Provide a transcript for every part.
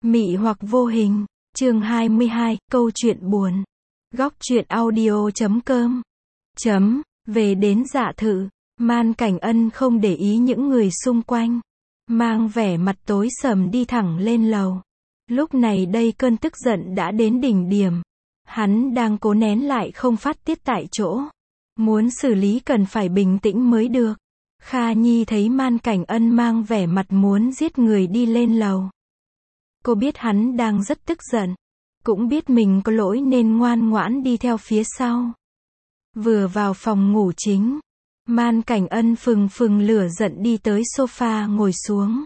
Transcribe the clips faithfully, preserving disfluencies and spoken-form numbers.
Mị hoặc vô hình, chương hai mươi hai, câu chuyện buồn. Góc truyện audio chấm com. Chấm, về đến Dạ Thự, Man Cảnh Ân không để ý những người xung quanh. Mang vẻ mặt tối sầm đi thẳng lên lầu. Lúc này đây cơn tức giận đã đến đỉnh điểm. Hắn đang cố nén lại không phát tiết tại chỗ. Muốn xử lý cần phải bình tĩnh mới được. Kha Nhi thấy Man Cảnh Ân mang vẻ mặt muốn giết người đi lên lầu. Cô biết hắn đang rất tức giận. Cũng biết mình có lỗi nên ngoan ngoãn đi theo phía sau. Vừa vào phòng ngủ chính, Man Cảnh Ân phừng phừng lửa giận đi tới sofa ngồi xuống.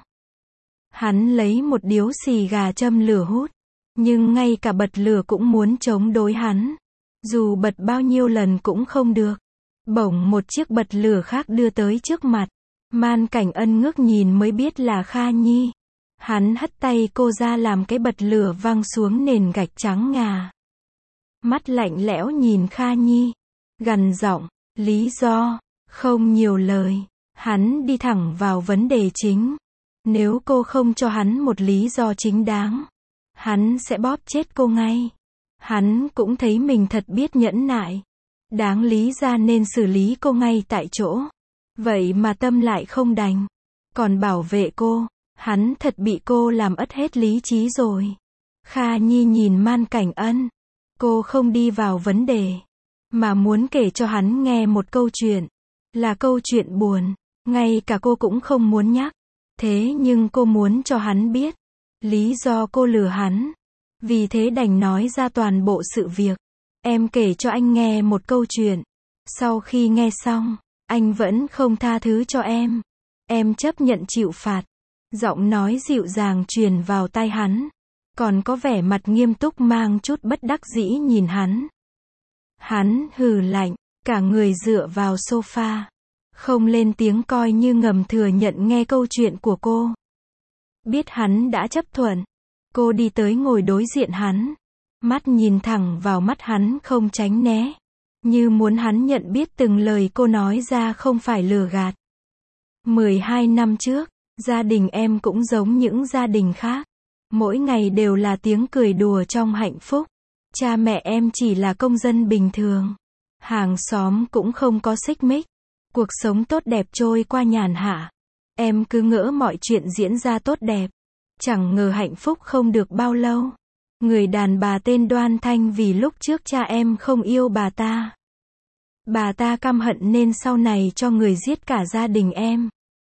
Hắn lấy một điếu xì gà châm lửa hút. Nhưng ngay cả bật lửa cũng muốn chống đối hắn. Dù bật bao nhiêu lần cũng không được. Bỗng một chiếc bật lửa khác đưa tới trước mặt. Man Cảnh Ân ngước nhìn mới biết là Kha Nhi. Hắn hất tay cô ra làm cái bật lửa văng xuống nền gạch trắng ngà. Mắt lạnh lẽo nhìn Kha Nhi. Gằn giọng, lý do, không nhiều lời. Hắn đi thẳng vào vấn đề chính. Nếu cô không cho hắn một lý do chính đáng, hắn sẽ bóp chết cô ngay. Hắn cũng thấy mình thật biết nhẫn nại. Đáng lý ra nên xử lý cô ngay tại chỗ. Vậy mà tâm lại không đành. Còn bảo vệ cô. Hắn thật bị cô làm ất hết lý trí rồi. Kha Nhi nhìn Man Cảnh Ân. Cô không đi vào vấn đề. Mà muốn kể cho hắn nghe một câu chuyện. Là câu chuyện buồn. Ngay cả cô cũng không muốn nhắc. Thế nhưng cô muốn cho hắn biết. Lý do cô lừa hắn. Vì thế đành nói ra toàn bộ sự việc. Em kể cho anh nghe một câu chuyện. Sau khi nghe xong, anh vẫn không tha thứ cho em. Em chấp nhận chịu phạt. Giọng nói dịu dàng truyền vào tai hắn. Còn có vẻ mặt nghiêm túc mang chút bất đắc dĩ nhìn hắn. Hắn hừ lạnh, cả người dựa vào sofa. Không lên tiếng coi như ngầm thừa nhận nghe câu chuyện của cô. Biết hắn đã chấp thuận. Cô đi tới ngồi đối diện hắn. Mắt nhìn thẳng vào mắt hắn không tránh né. Như muốn hắn nhận biết từng lời cô nói ra không phải lừa gạt. mười hai năm trước, gia đình em cũng giống những gia đình khác. Mỗi ngày đều là tiếng cười đùa trong hạnh phúc. Cha mẹ em chỉ là công dân bình thường. Hàng xóm cũng không có xích mích. Cuộc sống tốt đẹp trôi qua nhàn hạ. Em cứ ngỡ mọi chuyện diễn ra tốt đẹp. Chẳng ngờ hạnh phúc không được bao lâu. Người đàn bà tên Đoan Thanh vì lúc trước cha em không yêu bà ta. Bà ta căm hận nên sau này cho người giết cả gia đình em.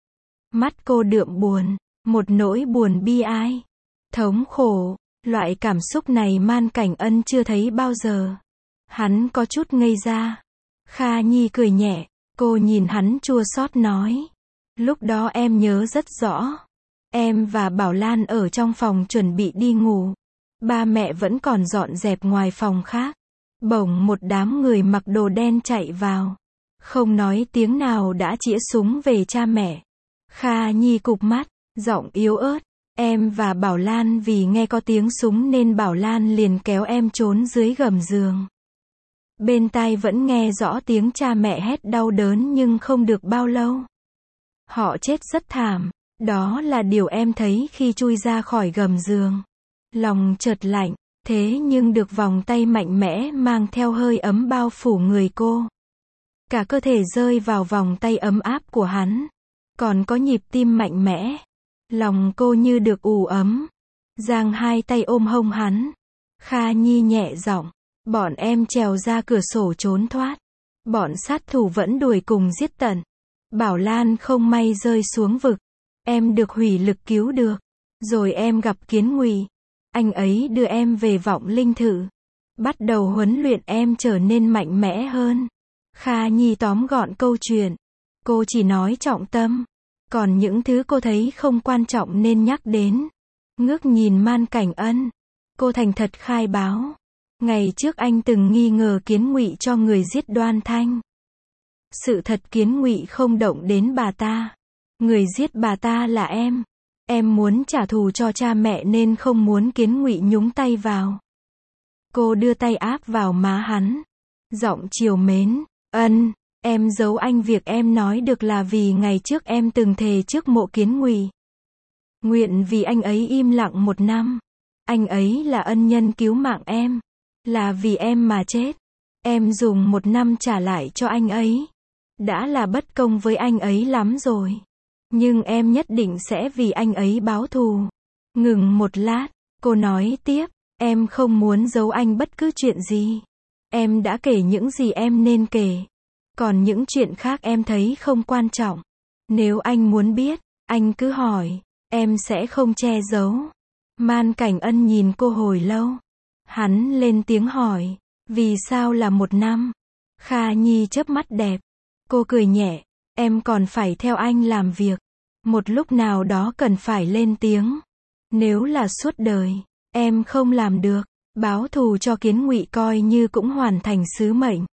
Mắt cô đượm buồn, một nỗi buồn bi ai, thống khổ, loại cảm xúc này Man Cảnh Ân chưa thấy bao giờ. Hắn có chút ngây ra. Kha Nhi cười nhẹ, cô nhìn hắn chua xót nói. Lúc đó em nhớ rất rõ. Em và Bảo Lan ở trong phòng chuẩn bị đi ngủ. Ba mẹ vẫn còn dọn dẹp ngoài phòng khác. Bỗng một đám người mặc đồ đen chạy vào. Không nói tiếng nào đã chĩa súng về cha mẹ. Kha Nhi cụp mắt, giọng yếu ớt. Em và Bảo Lan vì nghe có tiếng súng nên Bảo Lan liền kéo em trốn dưới gầm giường. Bên tai vẫn nghe rõ tiếng cha mẹ hét đau đớn nhưng không được bao lâu. Họ chết rất thảm. Đó là điều em thấy khi chui ra khỏi gầm giường. Lòng chợt lạnh, thế nhưng được vòng tay mạnh mẽ mang theo hơi ấm bao phủ người cô. Cả cơ thể rơi vào vòng tay ấm áp của hắn. Còn có nhịp tim mạnh mẽ. Lòng cô như được ủ ấm. Giang hai tay ôm hông hắn. Kha Nhi nhẹ giọng. Bọn em trèo ra cửa sổ trốn thoát. Bọn sát thủ vẫn đuổi cùng giết tận. Bảo Lan không may rơi xuống vực. Em được hủy lực cứu được. Rồi em gặp Kiến Ngụy. Anh ấy đưa em về Vọng Linh Thự. Bắt đầu huấn luyện em trở nên mạnh mẽ hơn. Kha Nhi tóm gọn câu chuyện. Cô chỉ nói trọng tâm. Còn những thứ cô thấy không quan trọng nên nhắc đến. Ngước nhìn Man Cảnh Ân. Cô thành thật khai báo. Ngày trước anh từng nghi ngờ Kiến Ngụy cho người giết Đoan Thanh. Sự thật Kiến Ngụy không động đến bà ta. Người giết bà ta là em. Em muốn trả thù cho cha mẹ nên không muốn Kiến Ngụy nhúng tay vào. Cô đưa tay áp vào má hắn. Giọng trìu mến. Ân, em giấu anh việc em nói được là vì ngày trước em từng thề trước mộ Kiến Ngụy. Nguyện vì anh ấy im lặng một năm. Anh ấy là ân nhân cứu mạng em. Là vì em mà chết. Em dùng một năm trả lại cho anh ấy. Đã là bất công với anh ấy lắm rồi. Nhưng em nhất định sẽ vì anh ấy báo thù. Ngừng một lát, cô nói tiếp, em không muốn giấu anh bất cứ chuyện gì. Em đã kể những gì em nên kể. Còn những chuyện khác em thấy không quan trọng. Nếu anh muốn biết, anh cứ hỏi. Em sẽ không che giấu. Man Cảnh Ân nhìn cô hồi lâu. Hắn lên tiếng hỏi. Vì sao là một năm? Kha Nhi chớp mắt đẹp. Cô cười nhẹ. Em còn phải theo anh làm việc. Một lúc nào đó cần phải lên tiếng. Nếu là suốt đời, em không làm được. Báo thù cho Kiến Ngụy coi như cũng hoàn thành sứ mệnh.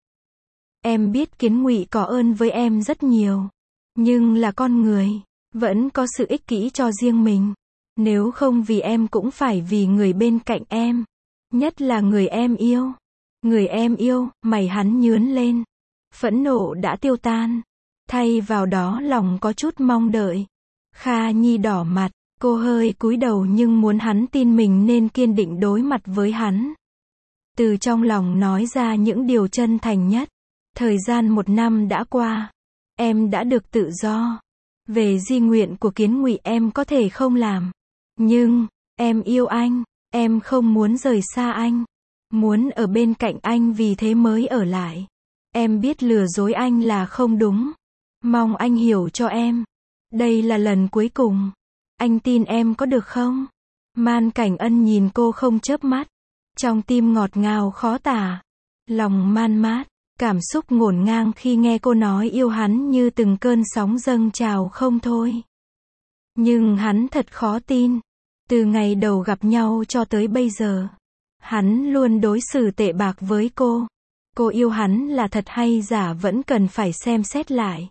Em biết Kiến Ngụy có ơn với em rất nhiều. Nhưng là con người. Vẫn có sự ích kỷ cho riêng mình. Nếu không vì em cũng phải vì người bên cạnh em. Nhất là người em yêu. Người em yêu, mày hắn nhướn lên. Phẫn nộ đã tiêu tan. Thay vào đó lòng có chút mong đợi. Kha Nhi đỏ mặt. Cô hơi cúi đầu nhưng muốn hắn tin mình nên kiên định đối mặt với hắn. Từ trong lòng nói ra những điều chân thành nhất. Thời gian một năm đã qua. Em đã được tự do. Về di nguyện của Kiến Ngụy em có thể không làm. Nhưng, em yêu anh. Em không muốn rời xa anh. Muốn ở bên cạnh anh vì thế mới ở lại. Em biết lừa dối anh là không đúng. Mong anh hiểu cho em. Đây là lần cuối cùng. Anh tin em có được không? Man Cảnh Ân nhìn cô không chớp mắt. Trong tim ngọt ngào khó tả. Lòng man mát. Cảm xúc ngổn ngang khi nghe cô nói yêu hắn như từng cơn sóng dâng trào không thôi. Nhưng hắn thật khó tin. Từ ngày đầu gặp nhau cho tới bây giờ. Hắn luôn đối xử tệ bạc với cô. Cô yêu hắn là thật hay giả vẫn cần phải xem xét lại.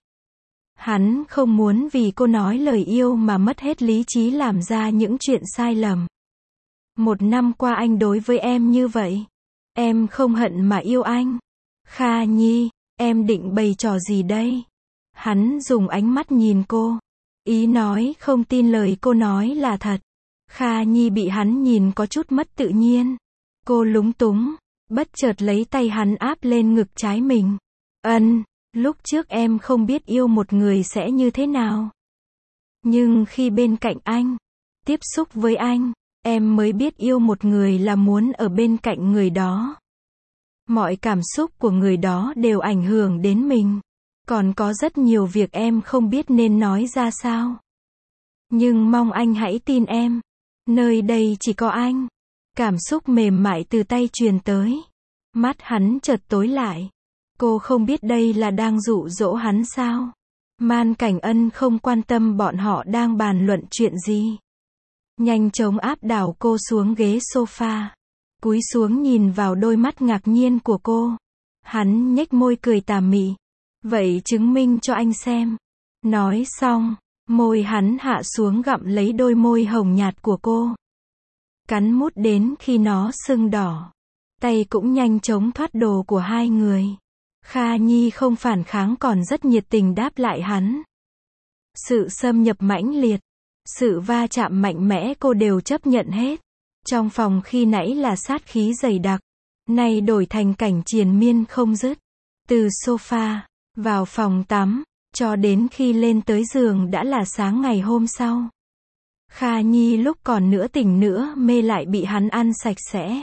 Hắn không muốn vì cô nói lời yêu mà mất hết lý trí làm ra những chuyện sai lầm. Một năm qua anh đối với em như vậy. Em không hận mà yêu anh. Kha Nhi, em định bày trò gì đây? Hắn dùng ánh mắt nhìn cô. Ý nói không tin lời cô nói là thật. Kha Nhi bị hắn nhìn có chút mất tự nhiên. Cô lúng túng, bất chợt lấy tay hắn áp lên ngực trái mình. Ân, lúc trước em không biết yêu một người sẽ như thế nào. Nhưng khi bên cạnh anh, tiếp xúc với anh, em mới biết yêu một người là muốn ở bên cạnh người đó. Mọi cảm xúc của người đó đều ảnh hưởng đến mình. Còn có rất nhiều việc em không biết nên nói ra sao. Nhưng mong anh hãy tin em. Nơi đây chỉ có anh. Cảm xúc mềm mại từ tay truyền tới. Mắt hắn chợt tối lại. Cô không biết đây là đang dụ dỗ hắn sao? Man Cảnh Ân không quan tâm bọn họ đang bàn luận chuyện gì. Nhanh chóng áp đảo cô xuống ghế sofa. Cúi xuống nhìn vào đôi mắt ngạc nhiên của cô. Hắn nhếch môi cười tà mị. Vậy chứng minh cho anh xem. Nói xong, môi hắn hạ xuống gặm lấy đôi môi hồng nhạt của cô. Cắn mút đến khi nó sưng đỏ. Tay cũng nhanh chóng thoát đồ của hai người. Kha Nhi không phản kháng còn rất nhiệt tình đáp lại hắn. Sự xâm nhập mãnh liệt, sự va chạm mạnh mẽ cô đều chấp nhận hết. Trong phòng khi nãy là sát khí dày đặc, nay đổi thành cảnh triền miên không dứt. Từ sofa, vào phòng tắm, cho đến khi lên tới giường đã là sáng ngày hôm sau. Kha Nhi lúc còn nửa tỉnh nửa mê lại bị hắn ăn sạch sẽ.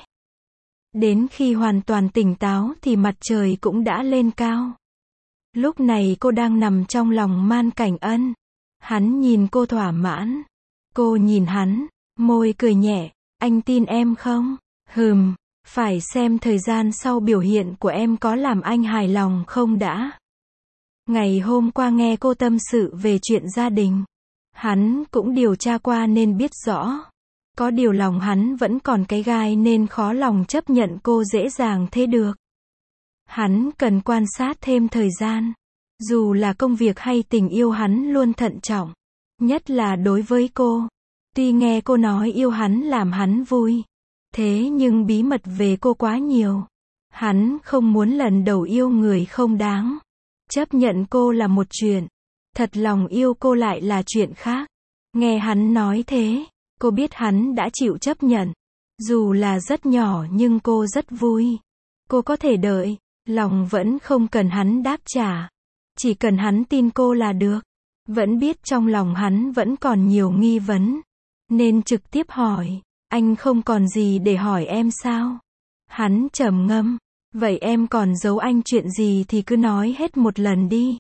Đến khi hoàn toàn tỉnh táo thì mặt trời cũng đã lên cao. Lúc này cô đang nằm trong lòng Man Cảnh Ân. Hắn nhìn cô thỏa mãn. Cô nhìn hắn, môi cười nhẹ. Anh tin em không? Hừm, phải xem thời gian sau biểu hiện của em có làm anh hài lòng không đã. Ngày hôm qua nghe cô tâm sự về chuyện gia đình. Hắn cũng điều tra qua nên biết rõ. Có điều lòng hắn vẫn còn cái gai nên khó lòng chấp nhận cô dễ dàng thế được. Hắn cần quan sát thêm thời gian. Dù là công việc hay tình yêu hắn luôn thận trọng. Nhất là đối với cô. Tuy nghe cô nói yêu hắn làm hắn vui. Thế nhưng bí mật về cô quá nhiều. Hắn không muốn lần đầu yêu người không đáng. Chấp nhận cô là một chuyện. Thật lòng yêu cô lại là chuyện khác. Nghe hắn nói thế. Cô biết hắn đã chịu chấp nhận. Dù là rất nhỏ nhưng cô rất vui. Cô có thể đợi, lòng vẫn không cần hắn đáp trả. Chỉ cần hắn tin cô là được. Vẫn biết trong lòng hắn vẫn còn nhiều nghi vấn. Nên trực tiếp hỏi, anh không còn gì để hỏi em sao? Hắn trầm ngâm, vậy em còn giấu anh chuyện gì thì cứ nói hết một lần đi.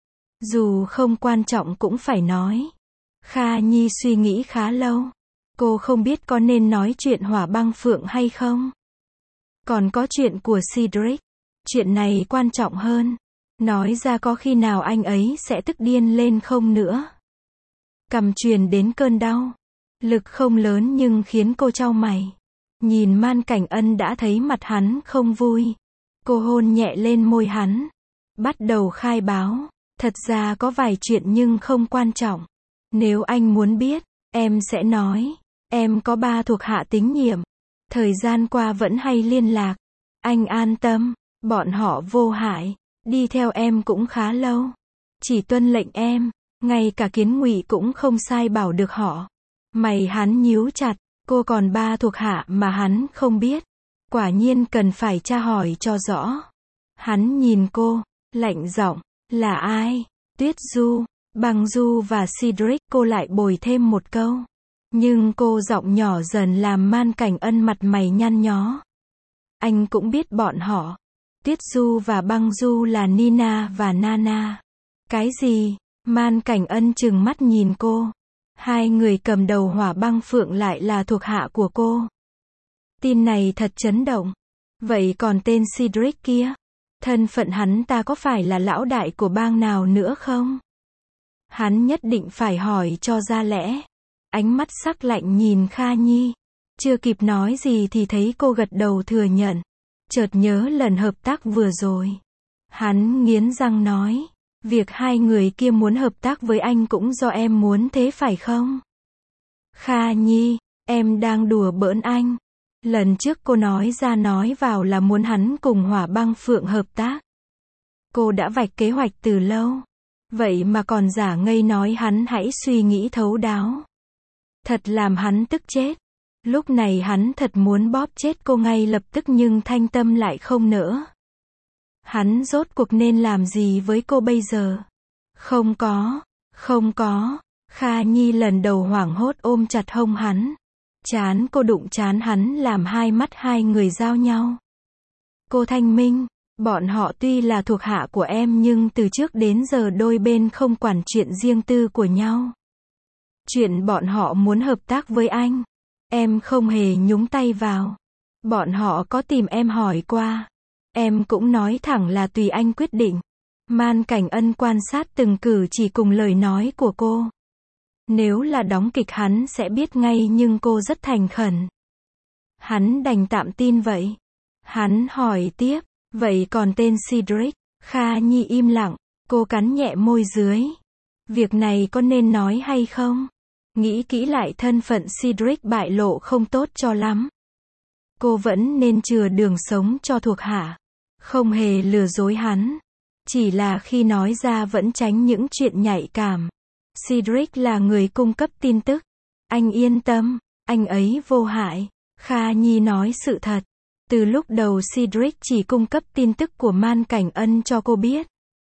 Dù không quan trọng cũng phải nói. Kha Nhi suy nghĩ khá lâu. Cô không biết có nên nói chuyện Hỏa Băng Phượng hay không. Còn có chuyện của Cedric. Chuyện này quan trọng hơn. Nói ra có khi nào anh ấy sẽ tức điên lên không nữa. Cằm truyền đến cơn đau. Lực không lớn nhưng khiến cô chau mày. Nhìn Man Cảnh Ân đã thấy mặt hắn không vui. Cô hôn nhẹ lên môi hắn. Bắt đầu khai báo. Thật ra có vài chuyện nhưng không quan trọng. Nếu anh muốn biết, em sẽ nói. Em có ba thuộc hạ tín nhiệm. Thời gian qua vẫn hay liên lạc. Anh an tâm, bọn họ vô hại. Đi theo em cũng khá lâu. Chỉ tuân lệnh em. Ngay cả Kiến Ngụy cũng không sai bảo được họ. Mày hắn nhíu chặt. Cô còn ba thuộc hạ mà hắn không biết. Quả nhiên cần phải tra hỏi cho rõ. Hắn nhìn cô, lạnh giọng. Là ai? Tuyết Du, Băng Du và Cedric. Cô lại bồi thêm một câu. Nhưng cô giọng nhỏ dần làm Man Cảnh Ân mặt mày nhăn nhó. Anh cũng biết bọn họ. Tuyết Du và Băng Du là Nina và Nana. Cái gì? Man Cảnh Ân trừng mắt nhìn cô. Hai người cầm đầu Hỏa Băng Phượng lại là thuộc hạ của cô. Tin này thật chấn động. Vậy còn tên Cedric kia? Thân phận hắn ta có phải là lão đại của bang nào nữa không? Hắn nhất định phải hỏi cho ra lẽ. Ánh mắt sắc lạnh nhìn Kha Nhi. Chưa kịp nói gì thì thấy cô gật đầu thừa nhận. Chợt nhớ lần hợp tác vừa rồi. Hắn nghiến răng nói. Việc hai người kia muốn hợp tác với anh cũng do em muốn thế phải không? Kha Nhi, em đang đùa bỡn anh. Lần trước cô nói ra nói vào là muốn hắn cùng Hỏa Băng Phượng hợp tác. Cô đã vạch kế hoạch từ lâu. Vậy mà còn giả ngây nói hắn hãy suy nghĩ thấu đáo. Thật làm hắn tức chết. Lúc này hắn thật muốn bóp chết cô ngay lập tức nhưng thanh tâm lại không nỡ. Hắn rốt cuộc nên làm gì với cô bây giờ? Không có, không có. Kha Nhi lần đầu hoảng hốt ôm chặt hông hắn. Chán cô đụng chán hắn làm hai mắt hai người giao nhau. Cô thanh minh, bọn họ tuy là thuộc hạ của em nhưng từ trước đến giờ đôi bên không quản chuyện riêng tư của nhau. Chuyện bọn họ muốn hợp tác với anh, em không hề nhúng tay vào. Bọn họ có tìm em hỏi qua. Em cũng nói thẳng là tùy anh quyết định. Man Cảnh Ân quan sát từng cử chỉ cùng lời nói của cô. Nếu là đóng kịch hắn sẽ biết ngay nhưng cô rất thành khẩn. Hắn đành tạm tin vậy. Hắn hỏi tiếp, vậy còn tên Cedric? Kha Nhi im lặng, cô cắn nhẹ môi dưới. Việc này có nên nói hay không? Nghĩ kỹ lại thân phận Cedric bại lộ không tốt cho lắm. Cô vẫn nên chừa đường sống cho thuộc hạ. Không hề lừa dối hắn. Chỉ là khi nói ra vẫn tránh những chuyện nhạy cảm. Cedric là người cung cấp tin tức. Anh yên tâm, anh ấy vô hại. Kha Nhi nói sự thật. Từ lúc đầu Cedric chỉ cung cấp tin tức của Man Cảnh Ân cho cô biết.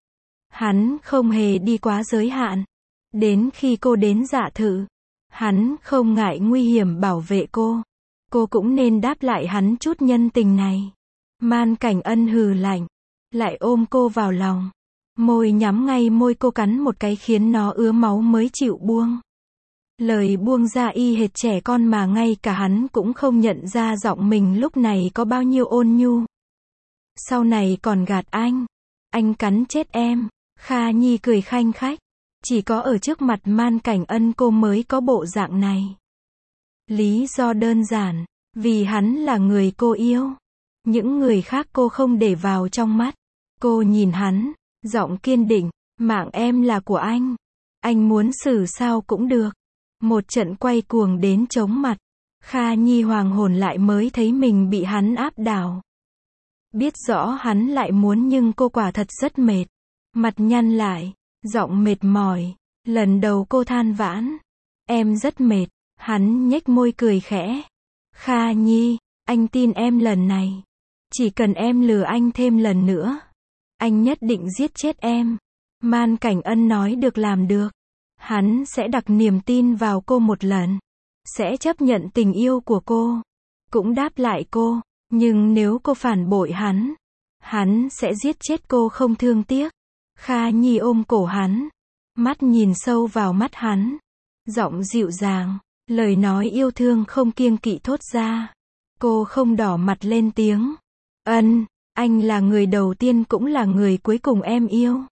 Hắn không hề đi quá giới hạn. Đến khi cô đến Dạ Thự, hắn không ngại nguy hiểm bảo vệ cô. Cô cũng nên đáp lại hắn chút nhân tình này. Man Cảnh Ân hừ lạnh, lại ôm cô vào lòng. Môi nhắm ngay môi cô cắn một cái khiến nó ứa máu mới chịu buông. Lời buông ra y hệt trẻ con mà ngay cả hắn cũng không nhận ra giọng mình lúc này có bao nhiêu ôn nhu. Sau này còn gạt anh. Anh cắn chết em. Kha Nhi cười khanh khách. Chỉ có ở trước mặt Man Cảnh Ân cô mới có bộ dạng này. Lý do đơn giản. Vì hắn là người cô yêu. Những người khác cô không để vào trong mắt. Cô nhìn hắn, giọng kiên định. Mạng em là của anh. Anh muốn xử sao cũng được. Một trận quay cuồng đến chóng mặt. Kha Nhi hoàng hồn lại mới thấy mình bị hắn áp đảo. Biết rõ hắn lại muốn nhưng cô quả thật rất mệt. Mặt nhăn lại, giọng mệt mỏi. Lần đầu cô than vãn. Em rất mệt. Hắn nhếch môi cười khẽ. Kha Nhi, anh tin em lần này. Chỉ cần em lừa anh thêm lần nữa, anh nhất định giết chết em. Man Cảnh Ân nói được làm được. Hắn sẽ đặt niềm tin vào cô một lần. Sẽ chấp nhận tình yêu của cô. Cũng đáp lại cô. Nhưng nếu cô phản bội hắn, hắn sẽ giết chết cô không thương tiếc. Kha Nhi ôm cổ hắn. Mắt nhìn sâu vào mắt hắn. Giọng dịu dàng. Lời nói yêu thương không kiêng kỵ thốt ra. Cô không đỏ mặt lên tiếng. Ân, anh là người đầu tiên cũng là người cuối cùng em yêu.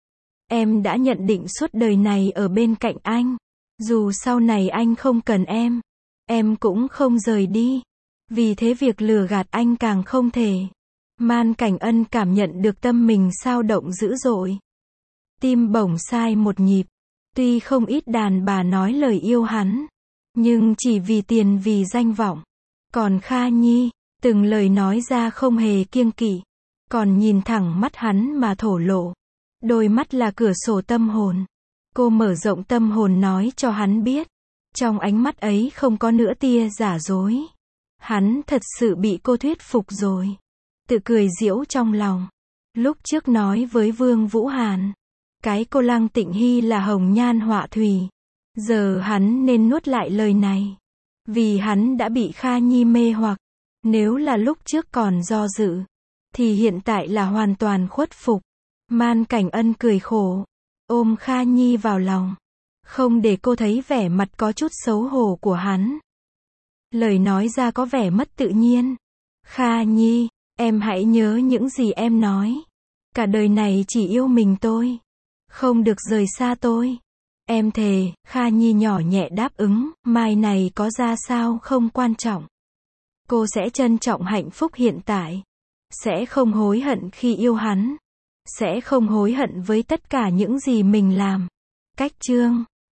Em đã nhận định suốt đời này ở bên cạnh anh. Dù sau này anh không cần em, em cũng không rời đi. Vì thế việc lừa gạt anh càng không thể. Man Cảnh Ân cảm nhận được tâm mình xao động dữ dội. Tim bỗng sai một nhịp. Tuy không ít đàn bà nói lời yêu hắn, nhưng chỉ vì tiền vì danh vọng. Còn Kha Nhi, từng lời nói ra không hề kiêng kỵ. Còn nhìn thẳng mắt hắn mà thổ lộ. Đôi mắt là cửa sổ tâm hồn. Cô mở rộng tâm hồn nói cho hắn biết. Trong ánh mắt ấy không có nửa tia giả dối. Hắn thật sự bị cô thuyết phục rồi. Tự cười giễu trong lòng. Lúc trước nói với Vương Vũ Hàn, cái cô Lăng Tịnh Hy là hồng nhan họa thủy. Giờ hắn nên nuốt lại lời này. Vì hắn đã bị Kha Nhi mê hoặc. Nếu là lúc trước còn do dự, thì hiện tại là hoàn toàn khuất phục. Man Cảnh Ân cười khổ. Ôm Kha Nhi vào lòng. Không để cô thấy vẻ mặt có chút xấu hổ của hắn. Lời nói ra có vẻ mất tự nhiên. Kha Nhi, em hãy nhớ những gì em nói. Cả đời này chỉ yêu mình tôi. Không được rời xa tôi. Em thề. Kha Nhi nhỏ nhẹ đáp ứng. Mai này có ra sao không quan trọng. Cô sẽ trân trọng hạnh phúc hiện tại. Sẽ không hối hận khi yêu hắn. Sẽ không hối hận với tất cả những gì mình làm. Cách chương